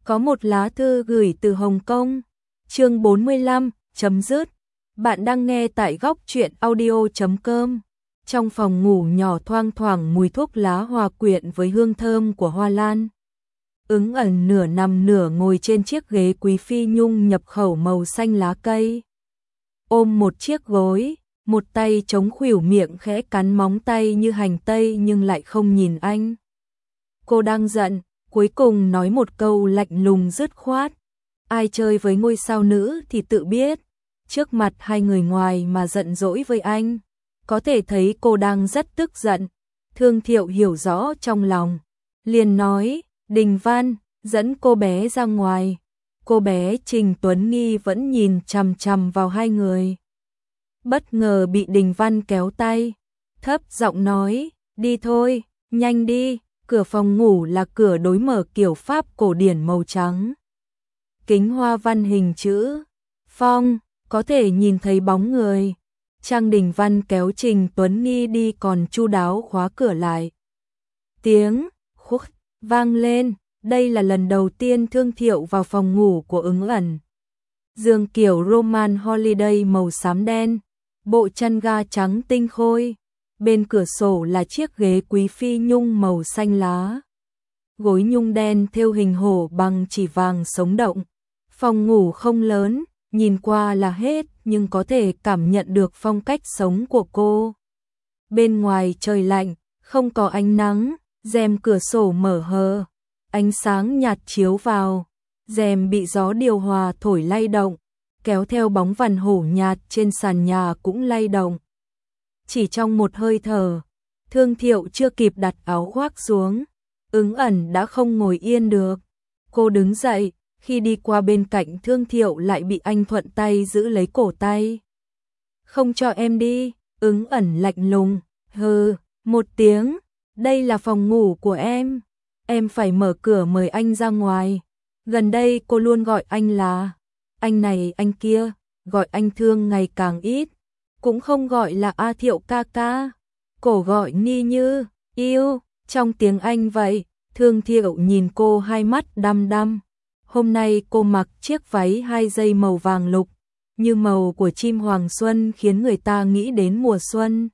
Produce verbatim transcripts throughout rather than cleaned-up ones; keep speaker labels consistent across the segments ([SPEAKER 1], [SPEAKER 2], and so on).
[SPEAKER 1] Có một lá thư gửi từ Hồng Kông. Chương bốn mươi lăm, chấm dứt. Bạn đang nghe tại góc truyện audio chấm com. Trong phòng ngủ nhỏ thoang thoảng mùi thuốc lá hòa quyện với hương thơm của hoa lan. Ứng ẩn nửa nằm nửa ngồi trên chiếc ghế quý phi nhung nhập khẩu màu xanh lá cây. Ôm một chiếc gối, một tay chống khuỷu miệng khẽ cắn móng tay như hành tây nhưng lại không nhìn anh. Cô đang giận, cuối cùng nói một câu lạnh lùng dứt khoát. Ai chơi với ngôi sao nữ thì tự biết. Trước mặt hai người ngoài mà giận dỗi với anh. Có thể thấy cô đang rất tức giận. Thương Thiệu hiểu rõ trong lòng. Liền nói, Đình Văn, dẫn cô bé ra ngoài. Cô bé Trình Tuấn Nghi vẫn nhìn chằm chằm vào hai người. Bất ngờ bị Đình Văn kéo tay. Thấp giọng nói, đi thôi, nhanh đi. Cửa phòng ngủ là cửa đối mở kiểu Pháp cổ điển màu trắng. Kính hoa văn hình chữ phong, có thể nhìn thấy bóng người. Trang Đình Văn kéo Trình Tuấn Nghi đi còn chu đáo khóa cửa lại. Tiếng khúc vang lên, đây là lần đầu tiên Thương Thiệu vào phòng ngủ của Ứng Ẩn. Giường kiểu Roman Holiday màu xám đen, bộ chăn ga trắng tinh khôi. Bên cửa sổ là chiếc ghế quý phi nhung màu xanh lá. Gối nhung đen thêu hình hổ bằng chỉ vàng sống động. Phòng ngủ không lớn, nhìn qua là hết nhưng có thể cảm nhận được phong cách sống của cô. Bên ngoài trời lạnh, không có ánh nắng, rèm cửa sổ mở hờ. Ánh sáng nhạt chiếu vào, rèm bị gió điều hòa thổi lay động, kéo theo bóng vằn hổ nhạt trên sàn nhà cũng lay động. Chỉ trong một hơi thở, Thương Thiệu chưa kịp đặt áo khoác xuống, Ứng Ẩn đã không ngồi yên được. Cô đứng dậy, khi đi qua bên cạnh Thương Thiệu lại bị anh thuận tay giữ lấy cổ tay. Không cho em đi, Ứng Ẩn lạnh lùng, hừ, một tiếng, đây là phòng ngủ của em, em phải mở cửa mời anh ra ngoài. Gần đây cô luôn gọi anh là, anh này anh kia, gọi anh Thương ngày càng ít. Cũng không gọi là A Thiệu ca ca, cổ gọi Ni Như, yêu, trong tiếng Anh vậy. Thương Thiệu nhìn cô hai mắt đăm đăm. Hôm nay cô mặc chiếc váy hai dây màu vàng lục, như màu của chim hoàng xuân khiến người ta nghĩ đến mùa xuân.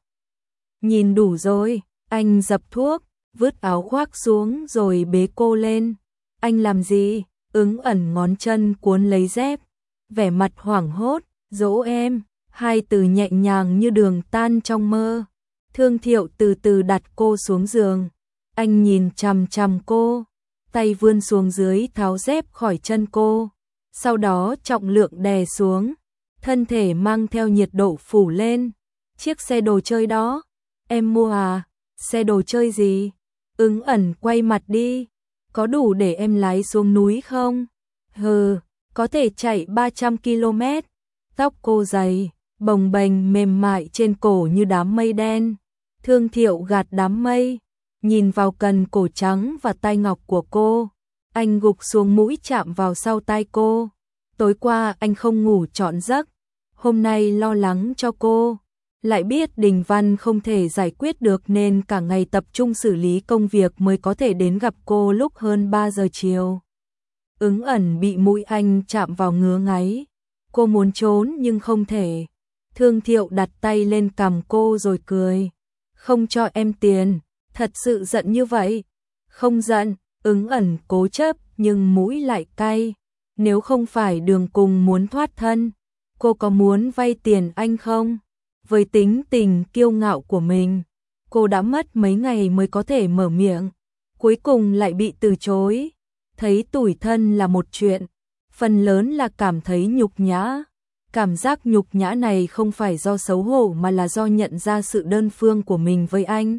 [SPEAKER 1] Nhìn đủ rồi, anh dập thuốc, vứt áo khoác xuống rồi bế cô lên. Anh làm gì? Ứng Ẩn ngón chân cuốn lấy dép, vẻ mặt hoảng hốt, dỗ em. Hai từ nhẹ nhàng như đường tan trong mơ. Thương Thiệu từ từ đặt cô xuống giường. Anh nhìn chằm chằm cô, tay vươn xuống dưới tháo dép khỏi chân cô. Sau đó trọng lượng đè xuống, thân thể mang theo nhiệt độ phủ lên. Chiếc xe đồ chơi đó, em mua à? Xe đồ chơi gì? Ứng Ẩn quay mặt đi. Có đủ để em lái xuống núi không? Hừ, có thể chạy ba trăm ki lô mét. Tóc cô dày, bồng bềnh mềm mại trên cổ như đám mây đen. Thương Thiệu gạt đám mây, nhìn vào cần cổ trắng và tai ngọc của cô. Anh gục xuống mũi chạm vào sau tai cô. Tối qua anh không ngủ trọn giấc, hôm nay lo lắng cho cô. Lại biết Đình Văn không thể giải quyết được nên cả ngày tập trung xử lý công việc mới có thể đến gặp cô lúc hơn ba giờ chiều. Ứng Ẩn bị mũi anh chạm vào ngứa ngáy. Cô muốn trốn nhưng không thể. Thương Thiệu đặt tay lên cằm cô rồi cười. Không cho em tiền, thật sự giận như vậy? Không giận, Ứng Ẩn cố chấp nhưng mũi lại cay. Nếu không phải Đường Cùng muốn thoát thân, cô có muốn vay tiền anh không? Với tính tình kiêu ngạo của mình, cô đã mất mấy ngày mới có thể mở miệng. Cuối cùng lại bị từ chối. Thấy tủi thân là một chuyện, phần lớn là cảm thấy nhục nhã. Cảm giác nhục nhã này không phải do xấu hổ mà là do nhận ra sự đơn phương của mình với anh.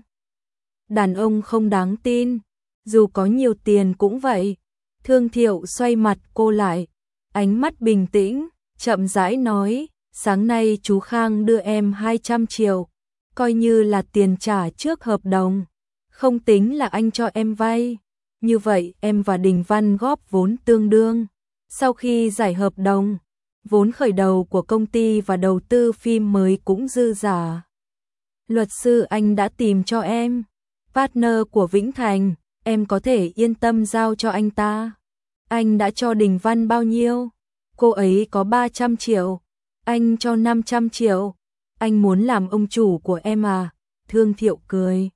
[SPEAKER 1] Đàn ông không đáng tin, dù có nhiều tiền cũng vậy. Thương Thiệu xoay mặt cô lại, ánh mắt bình tĩnh, chậm rãi nói, sáng nay chú Khang đưa em hai trăm triệu, coi như là tiền trả trước hợp đồng, không tính là anh cho em vay. Như vậy em và Đình Văn góp vốn tương đương. Sau khi giải hợp đồng, vốn khởi đầu của công ty và đầu tư phim mới cũng dư giả. Luật sư anh đã tìm cho em, partner của Vĩnh Thành, em có thể yên tâm giao cho anh ta. Anh đã cho Đình Văn bao nhiêu? Cô ấy có ba trăm triệu. Anh cho năm trăm triệu. Anh muốn làm ông chủ của em à? Thương Thiệu cười.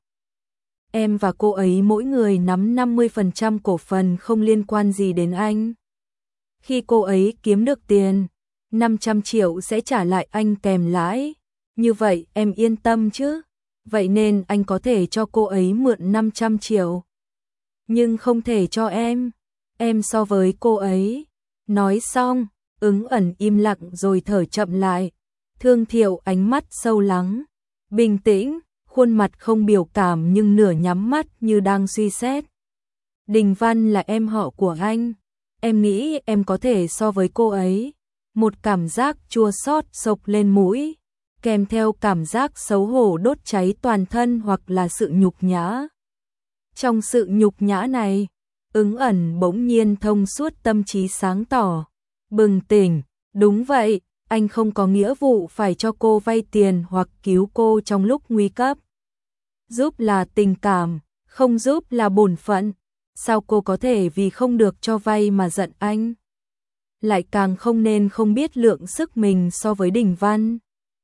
[SPEAKER 1] Em và cô ấy mỗi người nắm năm mươi phần trăm cổ phần, không liên quan gì đến anh. Khi cô ấy kiếm được tiền, năm trăm triệu sẽ trả lại anh kèm lãi. Như vậy em yên tâm chứ? Vậy nên anh có thể cho cô ấy mượn năm trăm triệu. Nhưng không thể cho em. Em so với cô ấy. Nói xong, Ứng Ẩn im lặng rồi thở chậm lại. Thương Thiệu ánh mắt sâu lắng, bình tĩnh, khuôn mặt không biểu cảm nhưng nửa nhắm mắt như đang suy xét. Đình Văn là em họ của anh. Em nghĩ em có thể so với cô ấy. Một cảm giác chua xót xộc lên mũi, kèm theo cảm giác xấu hổ đốt cháy toàn thân hoặc là sự nhục nhã. Trong sự nhục nhã này, Ứng Ẩn bỗng nhiên thông suốt, tâm trí sáng tỏ, bừng tỉnh. Đúng vậy, anh không có nghĩa vụ phải cho cô vay tiền hoặc cứu cô trong lúc nguy cấp. Giúp là tình cảm, không giúp là bổn phận. Sao cô có thể vì không được cho vay mà giận anh? Lại càng không nên không biết lượng sức mình so với Đình Văn.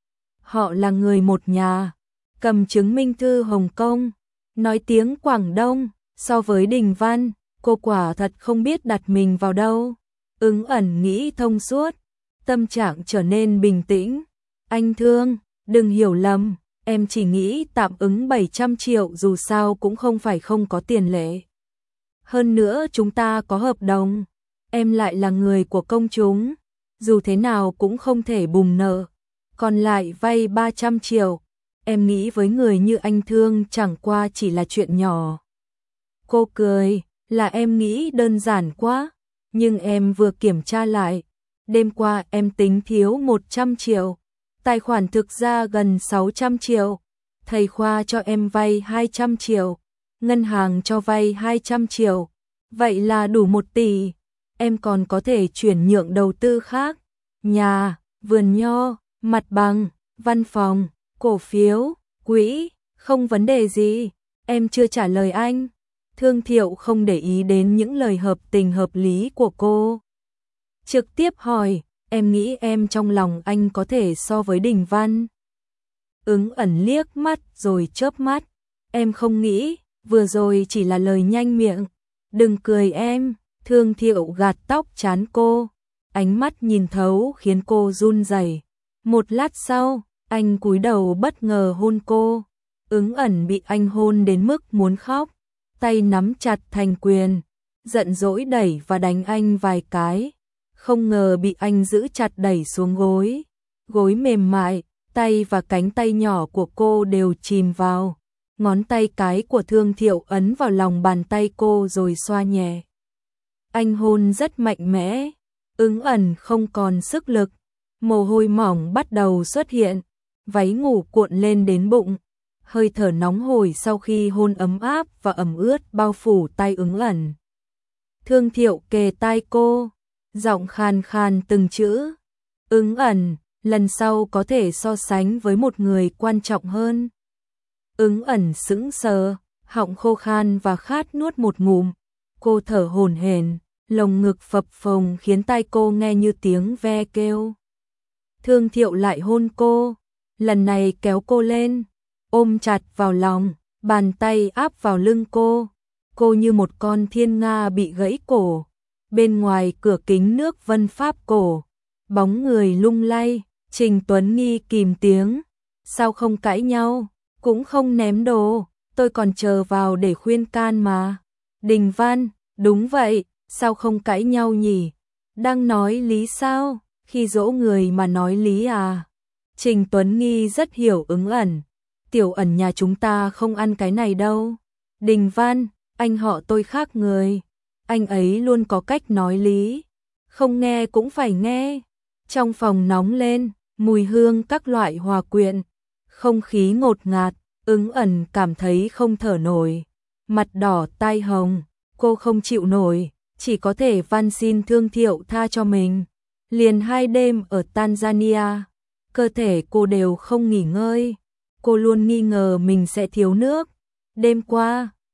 [SPEAKER 1] Họ là người một nhà, cầm chứng minh thư Hồng Kông, nói tiếng Quảng Đông. So với Đình Văn, cô quả thật không biết đặt mình vào đâu. Ứng Ẩn nghĩ thông suốt, tâm trạng trở nên bình tĩnh. Anh Thương, đừng hiểu lầm, em chỉ nghĩ tạm ứng bảy trăm triệu, dù sao cũng không phải không có tiền lệ. Hơn nữa chúng ta có hợp đồng, em lại là người của công chúng, dù thế nào cũng không thể bùng nợ. Còn lại vay ba trăm triệu, em nghĩ với người như anh Thương chẳng qua chỉ là chuyện nhỏ. Cô cười, là em nghĩ đơn giản quá, nhưng em vừa kiểm tra lại, đêm qua em tính thiếu một trăm triệu, tài khoản thực ra gần sáu trăm triệu, thầy Khoa cho em vay hai trăm triệu, ngân hàng cho vay hai trăm triệu, vậy là đủ một tỷ, em còn có thể chuyển nhượng đầu tư khác, nhà, vườn nho, mặt bằng, văn phòng, cổ phiếu, quỹ, không vấn đề gì. Em chưa trả lời anh. Thương Thiệu không để ý đến những lời hợp tình hợp lý của cô. Trực tiếp hỏi, em nghĩ em trong lòng anh có thể so với Đình Văn? Ứng Ẩn liếc mắt rồi chớp mắt. Em không nghĩ, vừa rồi chỉ là lời nhanh miệng. Đừng cười em. Thương Thiệu gạt tóc trán cô. Ánh mắt nhìn thấu khiến cô run rẩy. Một lát sau, anh cúi đầu bất ngờ hôn cô. Ứng Ẩn bị anh hôn đến mức muốn khóc, tay nắm chặt thành quyền, giận dỗi đẩy và đánh anh vài cái. Không ngờ bị anh giữ chặt đẩy xuống gối. Gối mềm mại, tay và cánh tay nhỏ của cô đều chìm vào. Ngón tay cái của Thương Thiệu ấn vào lòng bàn tay cô rồi xoa nhẹ. Anh hôn rất mạnh mẽ. Ứng Ẩn không còn sức lực, mồ hôi mỏng bắt đầu xuất hiện, váy ngủ cuộn lên đến bụng. Hơi thở nóng hổi sau khi hôn ấm áp và ẩm ướt bao phủ tay Ứng Ẩn. Thương Thiệu kề tai cô, giọng khàn khàn từng chữ. Ứng Ẩn, lần sau có thể so sánh với một người quan trọng hơn. Ứng Ẩn sững sờ, họng khô khan và khát nuốt một ngụm. Cô thở hổn hển, lồng ngực phập phồng khiến tai cô nghe như tiếng ve kêu. Thương Thiệu lại hôn cô, lần này kéo cô lên, ôm chặt vào lòng, bàn tay áp vào lưng cô. Cô như một con thiên nga bị gãy cổ. Bên ngoài cửa kính nước Vân Pháp cổ, bóng người lung lay. Trình Tuấn Nghi kìm tiếng. Sao không cãi nhau, cũng không ném đồ, tôi còn chờ vào để khuyên can mà. Đình Văn, đúng vậy, sao không cãi nhau nhỉ? Đang nói lý sao? Khi dỗ người mà nói lý à? Trình Tuấn Nghi rất hiểu Ứng Ẩn. Tiểu Ẩn nhà chúng ta không ăn cái này đâu. Đình Văn, anh họ tôi khác người. Anh ấy luôn có cách nói lý. Không nghe cũng phải nghe. Trong phòng nóng lên, mùi hương các loại hòa quyện. Không khí ngột ngạt, Ứng Ẩn cảm thấy không thở nổi. Mặt đỏ tai hồng, cô không chịu nổi, chỉ có thể van xin Thương Thiệu tha cho mình. Liền hai đêm ở Tanzania, cơ thể cô đều không nghỉ ngơi. Cô luôn nghi ngờ mình sẽ thiếu nước. Đêm qua,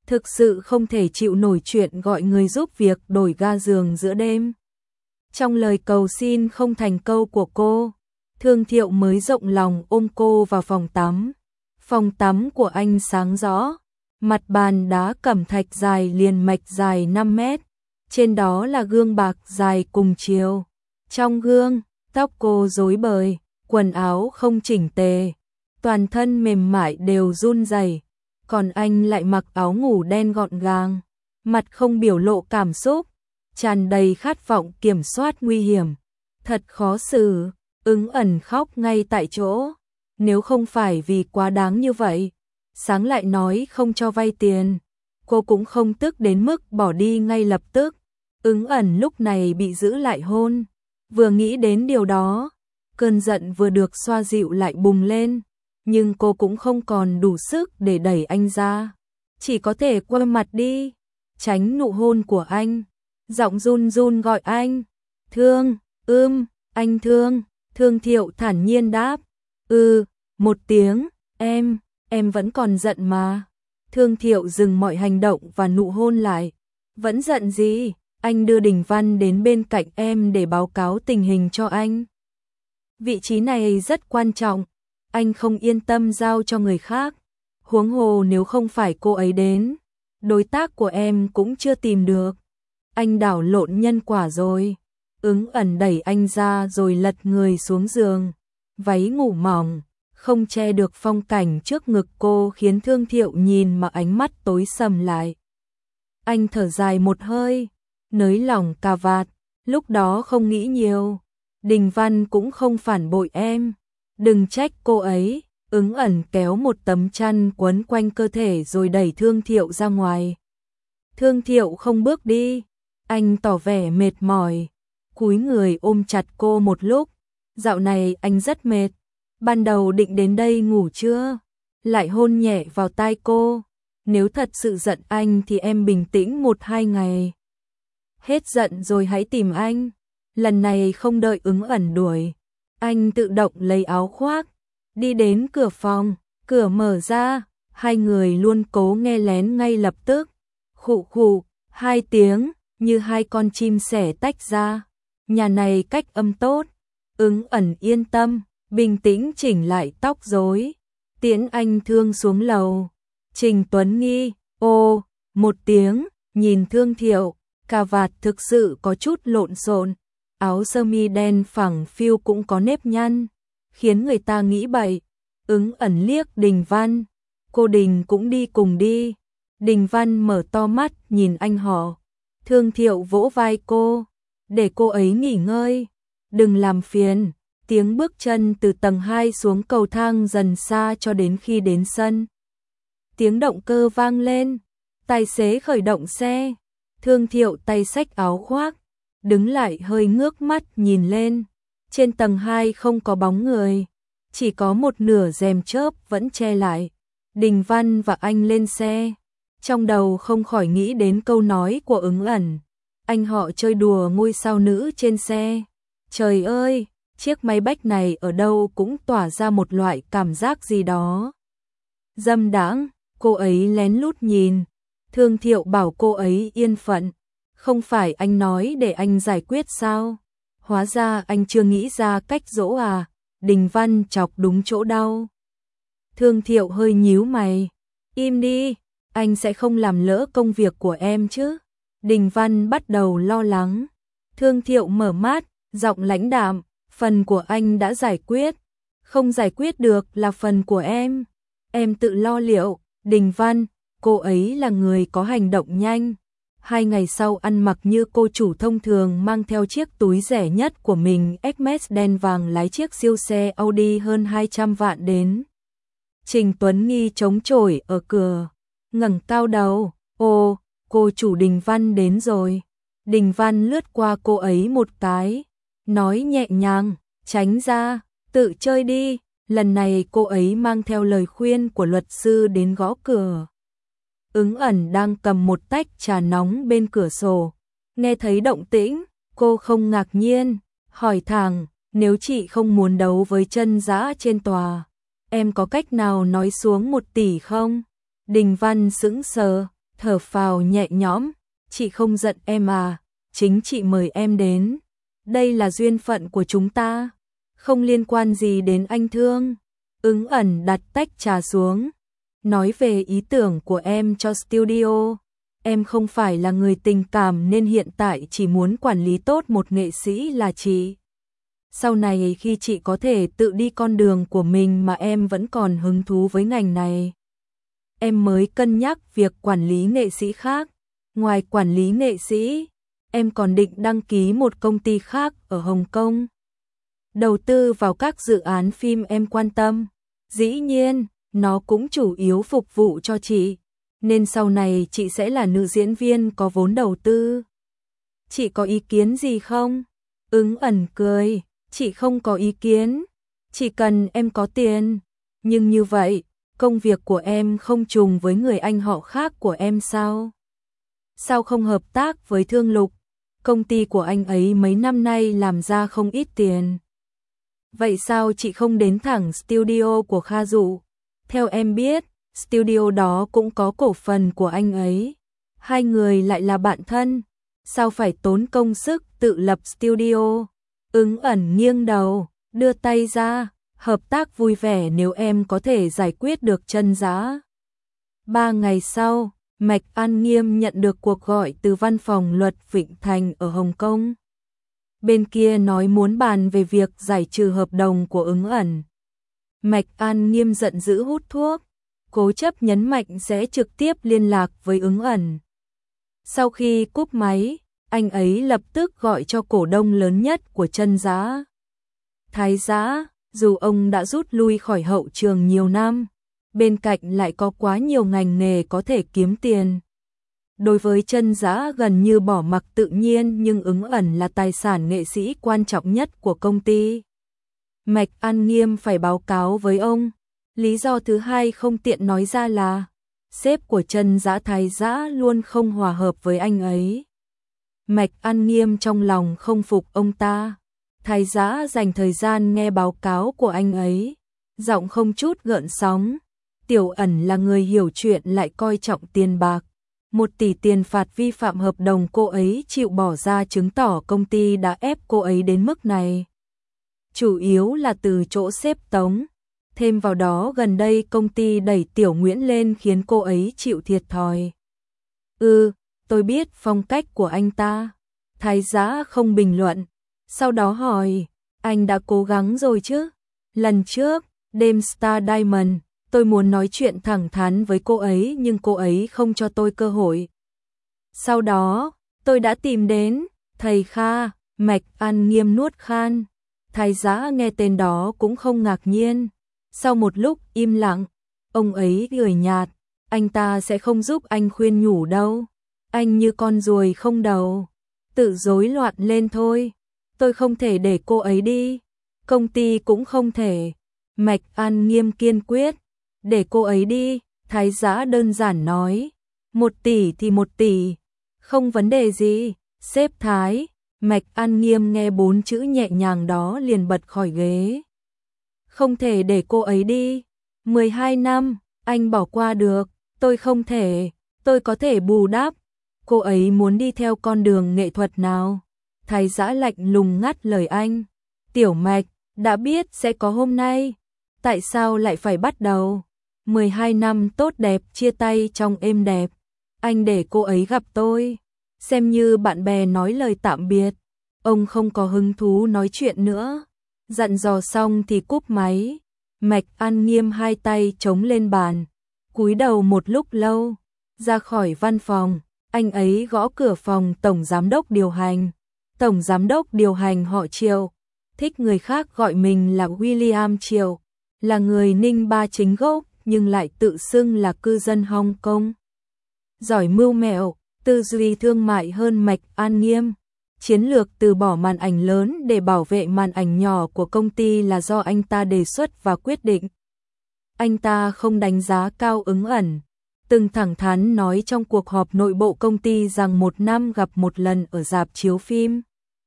[SPEAKER 1] thực sự không thể chịu nổi chuyện gọi người giúp việc đổi ga giường giữa đêm. Trong lời cầu xin không thành câu của cô, Thương Thiệu mới rộng lòng ôm cô vào phòng tắm. Phòng tắm của anh sáng rõ, mặt bàn đá cẩm thạch dài liền mạch dài năm mét, trên đó là gương bạc dài cùng chiều. Trong gương, tóc cô rối bời, quần áo không chỉnh tề, toàn thân mềm mại đều run rẩy, còn anh lại mặc áo ngủ đen gọn gàng, mặt không biểu lộ cảm xúc, tràn đầy khát vọng kiểm soát nguy hiểm. Thật khó xử, Ứng Ẩn khóc ngay tại chỗ, nếu không phải vì quá đáng như vậy, sáng lại nói không cho vay tiền, cô cũng không tức đến mức bỏ đi ngay lập tức. Ứng Ẩn lúc này bị giữ lại hôn, vừa nghĩ đến điều đó, cơn giận vừa được xoa dịu lại bùng lên, nhưng cô cũng không còn đủ sức để đẩy anh ra, chỉ có thể quay mặt đi, tránh nụ hôn của anh, giọng run run gọi anh, Thương, ưm, anh Thương. Thương Thiệu thản nhiên đáp, ừ, một tiếng, em, em vẫn còn giận mà. Thương Thiệu dừng mọi hành động và nụ hôn lại, vẫn giận gì, anh đưa Đình Văn đến bên cạnh em để báo cáo tình hình cho anh. Vị trí này rất quan trọng, anh không yên tâm giao cho người khác, huống hồ nếu không phải cô ấy đến, đối tác của em cũng chưa tìm được. Anh đảo lộn nhân quả rồi. Ứng Ẩn đẩy anh ra rồi lật người xuống giường, váy ngủ mỏng, không che được phong cảnh trước ngực cô khiến Thương Thiệu nhìn mà ánh mắt tối sầm lại. Anh thở dài một hơi, nới lỏng cà vạt, lúc đó không nghĩ nhiều, Đình Văn cũng không phản bội em, đừng trách cô ấy. Ứng Ẩn kéo một tấm chăn quấn quanh cơ thể rồi đẩy Thương Thiệu ra ngoài. Thương Thiệu không bước đi, anh tỏ vẻ mệt mỏi, cúi người ôm chặt cô một lúc. Dạo này anh rất mệt, ban đầu định đến đây ngủ trưa, lại hôn nhẹ vào tai cô, nếu thật sự giận anh thì em bình tĩnh một hai ngày, hết giận rồi hãy tìm anh. Lần này không đợi Ứng Ẩn đuổi, anh tự động lấy áo khoác, đi đến cửa phòng, cửa mở ra, hai người luôn cố nghe lén ngay lập tức, khụ khụ, hai tiếng, như hai con chim sẻ tách ra. Nhà này cách âm tốt. Ứng Ẩn yên tâm, bình tĩnh chỉnh lại tóc rối, tiễn anh Thương xuống lầu. Trình Tuấn Nghi, ô, một tiếng, nhìn Thương Thiệu, cà vạt thực sự có chút lộn xộn, áo sơ mi đen phẳng phiu cũng có nếp nhăn, khiến người ta nghĩ bậy. Ứng Ẩn liếc Đình Văn, cô Đình cũng đi cùng đi. Đình Văn mở to mắt nhìn anh họ. Thương Thiệu vỗ vai cô, để cô ấy nghỉ ngơi, đừng làm phiền. Tiếng bước chân từ tầng hai xuống cầu thang dần xa cho đến khi đến sân. Tiếng động cơ vang lên, tài xế khởi động xe. Thương Thiệu tay xách áo khoác, đứng lại hơi ngước mắt nhìn lên. Trên tầng hai không có bóng người, chỉ có một nửa rèm chớp vẫn che lại. Đình Văn và anh lên xe, trong đầu không khỏi nghĩ đến câu nói của Ứng Ẩn. Anh họ chơi đùa ngôi sao nữ trên xe. Trời ơi, chiếc máy bách này ở đâu cũng tỏa ra một loại cảm giác gì đó dâm đãng. Cô ấy lén lút nhìn. Thương Thiệu bảo cô ấy yên phận. Không phải anh nói để anh giải quyết sao? Hóa ra anh chưa nghĩ ra cách dỗ à? Đình Văn chọc đúng chỗ đau. Thương Thiệu hơi nhíu mày. Im đi, anh sẽ không làm lỡ công việc của em chứ? Đình Văn bắt đầu lo lắng. Thương Thiệu mở mắt, giọng lãnh đạm, phần của anh đã giải quyết, không giải quyết được là phần của em. Em tự lo liệu. Đình Văn, cô ấy là người có hành động nhanh. Hai ngày sau ăn mặc như cô chủ thông thường, mang theo chiếc túi rẻ nhất của mình, Hermes đen vàng, lái chiếc siêu xe Audi hơn hai trăm vạn đến. Trình Tuấn Nghi chống chổi ở cửa, ngẩng cao đầu, ô, cô chủ Đình Văn đến rồi. Đình Văn lướt qua cô ấy một cái, nói nhẹ nhàng, tránh ra, tự chơi đi. Lần này cô ấy mang theo lời khuyên của luật sư đến gõ cửa. Ứng Ẩn đang cầm một tách trà nóng bên cửa sổ, nghe thấy động tĩnh, cô không ngạc nhiên, hỏi thẳng, nếu chị không muốn đấu với chân dã trên tòa, em có cách nào nói xuống một tỷ không? Đình Văn sững sờ, thở phào nhẹ nhõm, chị không giận em à, chính chị mời em đến. Đây là duyên phận của chúng ta, không liên quan gì đến anh Thương. Ứng ẩn đặt tách trà xuống, nói về ý tưởng của em cho studio. Em không phải là người tình cảm nên hiện tại chỉ muốn quản lý tốt một nghệ sĩ là chị. Sau này khi chị có thể tự đi con đường của mình mà em vẫn còn hứng thú với ngành này, em mới cân nhắc việc quản lý nghệ sĩ khác. Ngoài quản lý nghệ sĩ, em còn định đăng ký một công ty khác ở Hồng Kông, đầu tư vào các dự án phim em quan tâm. Dĩ nhiên, nó cũng chủ yếu phục vụ cho chị, nên sau này chị sẽ là nữ diễn viên có vốn đầu tư. Chị có ý kiến gì không? Ứng ẩn cười, chị không có ý kiến, chỉ cần em có tiền. Nhưng như vậy, công việc của em không trùng với người anh họ khác của em sao? Sao không hợp tác với Thương Lục? Công ty của anh ấy mấy năm nay làm ra không ít tiền. Vậy sao chị không đến thẳng studio của Kha Dụ? Theo em biết, studio đó cũng có cổ phần của anh ấy. Hai người lại là bạn thân, sao phải tốn công sức tự lập studio? Ứng ẩn nghiêng đầu, đưa tay ra, hợp tác vui vẻ nếu em có thể giải quyết được Chân Dã. Ba ngày sau, Mạch An Nghiêm nhận được cuộc gọi từ văn phòng luật Vịnh Thành ở Hồng Kông. Bên kia nói muốn bàn về việc giải trừ hợp đồng của Ứng ẩn. Mạch An Nghiêm giận dữ hút thuốc, cố chấp nhấn mạnh sẽ trực tiếp liên lạc với Ứng ẩn. Sau khi cúp máy, anh ấy lập tức gọi cho cổ đông lớn nhất của Chân Dã, Thái Dã. Dù ông đã rút lui khỏi hậu trường nhiều năm, bên cạnh lại có quá nhiều ngành nghề có thể kiếm tiền. Đối với Chân Dã gần như bỏ mặc tự nhiên, nhưng Ứng ẩn là tài sản nghệ sĩ quan trọng nhất của công ty. Mạch An Nghiêm phải báo cáo với ông. Lý do thứ hai không tiện nói ra là sếp của Chân Dã Thái Dã luôn không hòa hợp với anh ấy. Mạch An Nghiêm trong lòng không phục ông ta. Thái Dã dành thời gian nghe báo cáo của anh ấy, giọng không chút gợn sóng. Tiểu ẩn là người hiểu chuyện lại coi trọng tiền bạc. Một tỷ tiền phạt vi phạm hợp đồng cô ấy chịu bỏ ra chứng tỏ công ty đã ép cô ấy đến mức này. Chủ yếu là từ chỗ xếp Tống. Thêm vào đó gần đây công ty đẩy Tiểu Nguyễn lên khiến cô ấy chịu thiệt thòi. Ừ, tôi biết phong cách của anh ta. Thái Dã không bình luận. Sau đó hỏi, anh đã cố gắng rồi chứ? Lần trước, đêm Star Diamond, tôi muốn nói chuyện thẳng thắn với cô ấy nhưng cô ấy không cho tôi cơ hội. Sau đó, tôi đã tìm đến thầy Kha. Mạch An Nghiêm nuốt khan. Thái Dã nghe tên đó cũng không ngạc nhiên. Sau một lúc im lặng, ông ấy cười nhạt, anh ta sẽ không giúp anh khuyên nhủ đâu. Anh như con ruồi không đầu, tự rối loạn lên thôi. Tôi không thể để cô ấy đi, công ty cũng không thể. Mạch An Nghiêm kiên quyết, để cô ấy đi. Thái Dã đơn giản nói, một tỷ thì một tỷ, không vấn đề gì, sếp Thái. Mạch An Nghiêm nghe bốn chữ nhẹ nhàng đó liền bật khỏi ghế. Không thể để cô ấy đi, mười hai năm, anh bỏ qua được, tôi không thể, tôi có thể bù đắp. Cô ấy muốn đi theo con đường nghệ thuật nào? Thái Dã lạnh lùng ngắt lời anh. Tiểu Mạch, đã biết sẽ có hôm nay, tại sao lại phải bắt đầu? mười hai năm tốt đẹp chia tay trong êm đẹp. Anh để cô ấy gặp tôi, xem như bạn bè nói lời tạm biệt. Ông không có hứng thú nói chuyện nữa. Dặn dò xong thì cúp máy. Mạch An Nghiêm hai tay chống lên bàn, cúi đầu một lúc lâu. Ra khỏi văn phòng, anh ấy gõ cửa phòng tổng giám đốc điều hành. Tổng giám đốc điều hành họ Triệu, thích người khác gọi mình là William Triệu, là người Ninh Ba chính gốc nhưng lại tự xưng là cư dân Hong Kong. Giỏi mưu mẹo, tư duy thương mại hơn Mạch An Nghiêm. Chiến lược từ bỏ màn ảnh lớn để bảo vệ màn ảnh nhỏ của công ty là do anh ta đề xuất và quyết định. Anh ta không đánh giá cao Ứng ẩn, từng thẳng thắn nói trong cuộc họp nội bộ công ty rằng một năm gặp một lần ở rạp chiếu phim.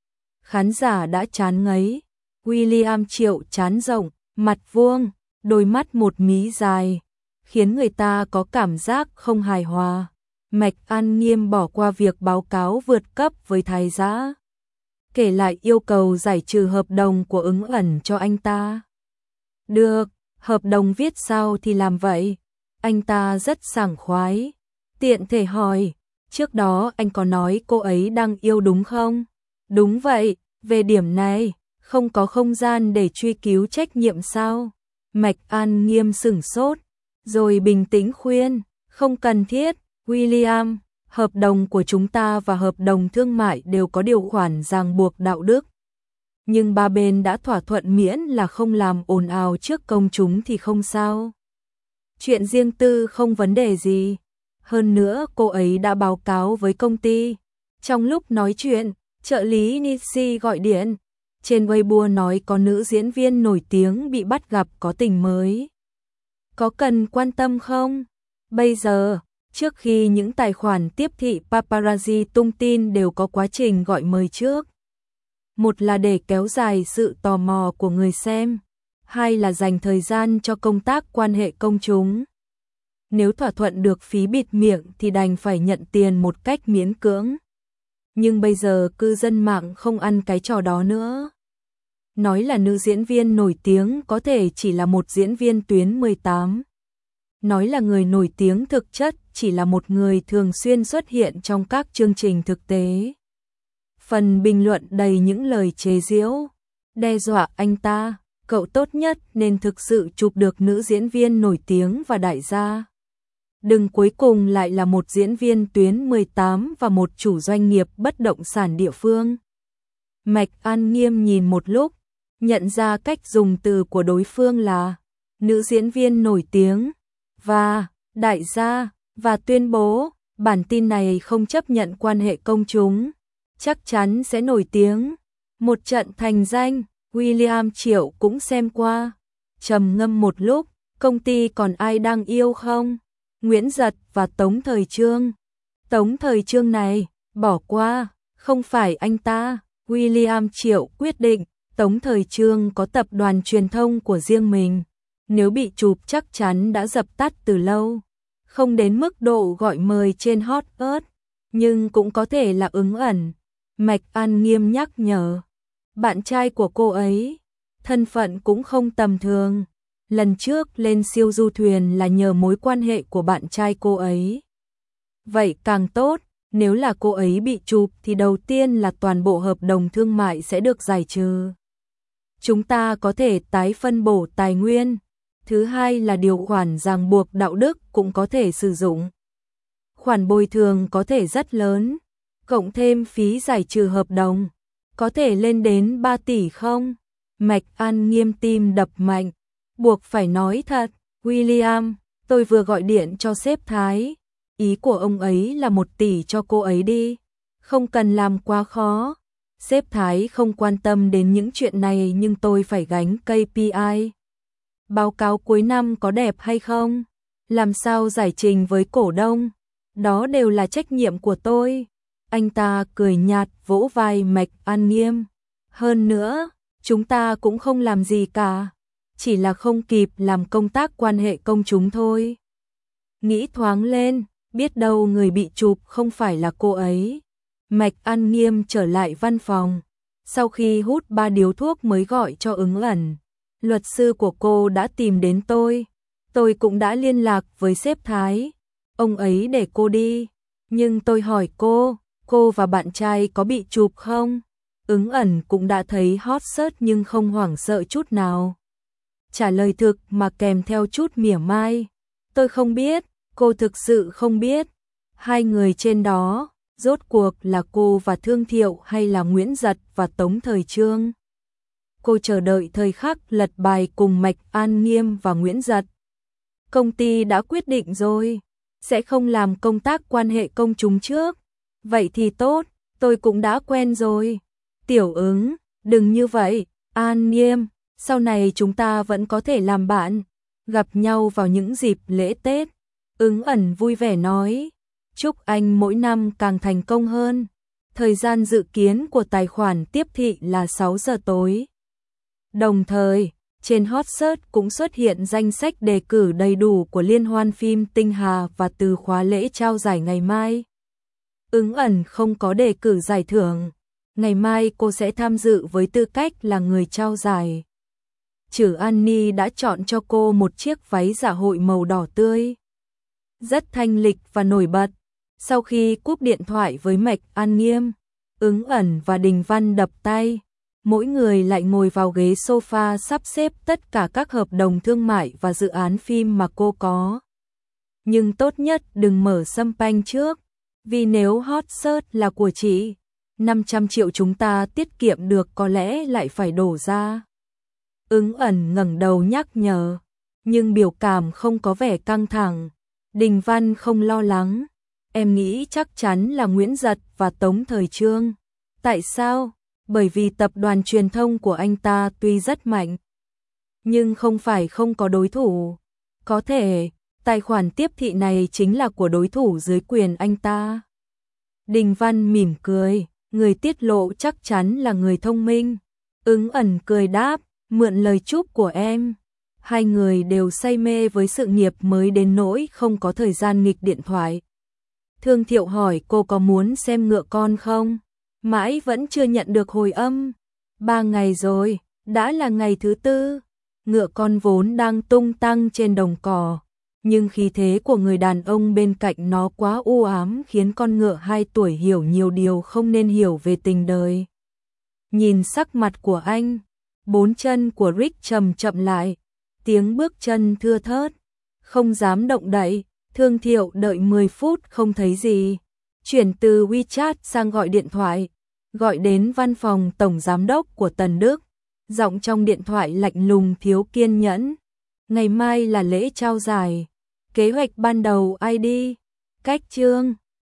[SPEAKER 1] Khán giả đã chán ngấy. William Triệu trán rộng, mặt vuông, đôi mắt một mí dài, khiến người ta có cảm giác không hài hòa. Mạch An Nghiêm bỏ qua việc báo cáo vượt cấp với Thái Giã, kể lại yêu cầu giải trừ hợp đồng của Ứng Ẩn cho anh ta. Được, hợp đồng viết sao thì làm vậy. Anh ta rất sảng khoái. Tiện thể hỏi, trước đó anh có nói cô ấy đang yêu đúng không? Đúng vậy, về điểm này, không có không gian để truy cứu trách nhiệm sao? Mạch An Nghiêm sửng sốt, rồi bình tĩnh khuyên, không cần thiết, William, hợp đồng của chúng ta và hợp đồng thương mại đều có điều khoản ràng buộc đạo đức. Nhưng ba bên đã thỏa thuận miễn là không làm ồn ào trước công chúng thì không sao. Chuyện riêng tư không vấn đề gì. Hơn nữa cô ấy đã báo cáo với công ty. Trong lúc nói chuyện, trợ lý Nixie gọi điện. Trên Weibo nói có nữ diễn viên nổi tiếng bị bắt gặp có tình mới. Có cần quan tâm không? Bây giờ, trước khi những tài khoản tiếp thị paparazzi tung tin đều có quá trình gọi mời trước. Một là để kéo dài sự tò mò của người xem, hai là dành thời gian cho công tác quan hệ công chúng. Nếu thỏa thuận được phí bịt miệng thì đành phải nhận tiền một cách miễn cưỡng. Nhưng bây giờ cư dân mạng không ăn cái trò đó nữa. Nói là nữ diễn viên nổi tiếng có thể chỉ là một diễn viên tuyến mười tám. Nói là người nổi tiếng thực chất chỉ là một người thường xuyên xuất hiện trong các chương trình thực tế. Phần bình luận đầy những lời chế giễu, đe dọa anh ta, cậu tốt nhất nên thực sự chụp được nữ diễn viên nổi tiếng và đại gia. Đừng cuối cùng lại là một diễn viên tuyến mười tám và một chủ doanh nghiệp bất động sản địa phương. Mạch An Nghiêm nhìn một lúc, nhận ra cách dùng từ của đối phương là nữ diễn viên nổi tiếng và đại gia, và tuyên bố bản tin này không chấp nhận quan hệ công chúng, chắc chắn sẽ nổi tiếng. Một trận thành danh, William Triệu cũng xem qua, trầm ngâm một lúc, công ty còn ai đang yêu không? Nguyễn Giật và Tống Thời Trương. Tống Thời Trương này, bỏ qua, không phải anh ta. William Triệu quyết định, Tống Thời Trương có tập đoàn truyền thông của riêng mình, nếu bị chụp chắc chắn đã dập tắt từ lâu. Không đến mức độ gọi mời trên hot earth, nhưng cũng có thể là Ứng Ẩn. Mạch An Nghiêm nhắc nhở, bạn trai của cô ấy, thân phận cũng không tầm thường. Lần trước lên siêu du thuyền là nhờ mối quan hệ của bạn trai cô ấy. Vậy càng tốt, nếu là cô ấy bị chụp thì đầu tiên là toàn bộ hợp đồng thương mại sẽ được giải trừ. Chúng ta có thể tái phân bổ tài nguyên. Thứ hai là điều khoản ràng buộc đạo đức cũng có thể sử dụng. Khoản bồi thường có thể rất lớn, cộng thêm phí giải trừ hợp đồng, có thể lên đến ba tỷ không? Mạch An Nghiêm tim đập mạnh, buộc phải nói thật, William, tôi vừa gọi điện cho sếp Thái, ý của ông ấy là một tỷ cho cô ấy đi, không cần làm quá khó. Sếp Thái không quan tâm đến những chuyện này nhưng tôi phải gánh ca pê i. Báo cáo cuối năm có đẹp hay không? Làm sao giải trình với cổ đông? Đó đều là trách nhiệm của tôi. Anh ta cười nhạt vỗ vai Mạch An Nghiêm. Hơn nữa, chúng ta cũng không làm gì cả. Chỉ là không kịp làm công tác quan hệ công chúng thôi. Nghĩ thoáng lên, biết đâu người bị chụp không phải là cô ấy. Mạch An Nghiêm trở lại văn phòng. Sau khi hút ba điếu thuốc mới gọi cho Ứng Ẩn. Luật sư của cô đã tìm đến tôi. Tôi cũng đã liên lạc với sếp Thái. Ông ấy để cô đi. Nhưng tôi hỏi cô, cô và bạn trai có bị chụp không? Ứng Ẩn cũng đã thấy hot search nhưng không hoảng sợ chút nào. Trả lời thực mà kèm theo chút mỉa mai. Tôi không biết, cô thực sự không biết. Hai người trên đó, rốt cuộc là cô và Thương Thiệu hay là Nguyễn Giật và Tống Thời Trương? Cô chờ đợi thời khắc lật bài cùng Mạch An Nghiêm và Nguyễn Giật. Công ty đã quyết định rồi, sẽ không làm công tác quan hệ công chúng trước. Vậy thì tốt, tôi cũng đã quen rồi. Tiểu Ứng, đừng như vậy, An Nghiêm, sau này chúng ta vẫn có thể làm bạn, gặp nhau vào những dịp lễ Tết. Ứng Ẩn vui vẻ nói, chúc anh mỗi năm càng thành công hơn. Thời gian dự kiến của tài khoản tiếp thị là sáu giờ tối. Đồng thời, Trên hot search cũng xuất hiện danh sách đề cử đầy đủ của liên hoan phim Tinh Hà và từ khóa lễ trao giải ngày mai. Ứng ẩn không có đề cử giải thưởng. Ngày mai cô sẽ tham dự với tư cách là người trao giải. Trử An Ni đã chọn cho cô một chiếc váy dạ hội màu đỏ tươi. Rất thanh lịch và nổi bật. Sau khi cúp điện thoại với Mạch An Nghiêm, Ứng ẩn và Đình Văn đập tay. Mỗi người lại ngồi vào ghế sofa sắp xếp tất cả các hợp đồng thương mại và dự án phim mà cô có. Nhưng tốt nhất đừng mở champagne trước, vì nếu hot search là của chị, năm trăm triệu chúng ta tiết kiệm được có lẽ lại phải đổ ra. Ứng ẩn ngẩng đầu nhắc nhở, nhưng biểu cảm không có vẻ căng thẳng. Đình Văn không lo lắng. Em nghĩ chắc chắn là Nguyễn Giật và Tống Thời Trương. Tại sao? Bởi vì tập đoàn truyền thông của anh ta tuy rất mạnh, nhưng không phải không có đối thủ. Có thể, tài khoản tiếp thị này chính là của đối thủ dưới quyền anh ta. Đình Văn mỉm cười, người tiết lộ chắc chắn là người thông minh. Ứng ẩn cười đáp, mượn lời chúc của em. Hai người đều say mê với sự nghiệp mới đến nỗi không có thời gian nghịch điện thoại. Thương Thiệu hỏi cô có muốn xem ngựa con không? Mãi vẫn chưa nhận được hồi âm. Ba ngày rồi, đã là ngày thứ tư. Ngựa con vốn đang tung tăng trên đồng cỏ, nhưng khí thế của người đàn ông bên cạnh nó quá u ám khiến con ngựa hai tuổi hiểu nhiều điều không nên hiểu về tình đời. Nhìn sắc mặt của anh, bốn chân của Rick chậm chậm lại, tiếng bước chân thưa thớt, không dám động đậy. Thương Thiệu đợi mười phút không thấy gì, chuyển từ WeChat sang gọi điện thoại, gọi đến văn phòng tổng giám đốc của Tần Đức, giọng trong điện thoại lạnh lùng thiếu kiên nhẫn. Ngày mai là lễ trao giải, kế hoạch ban đầu ai đi, cách chương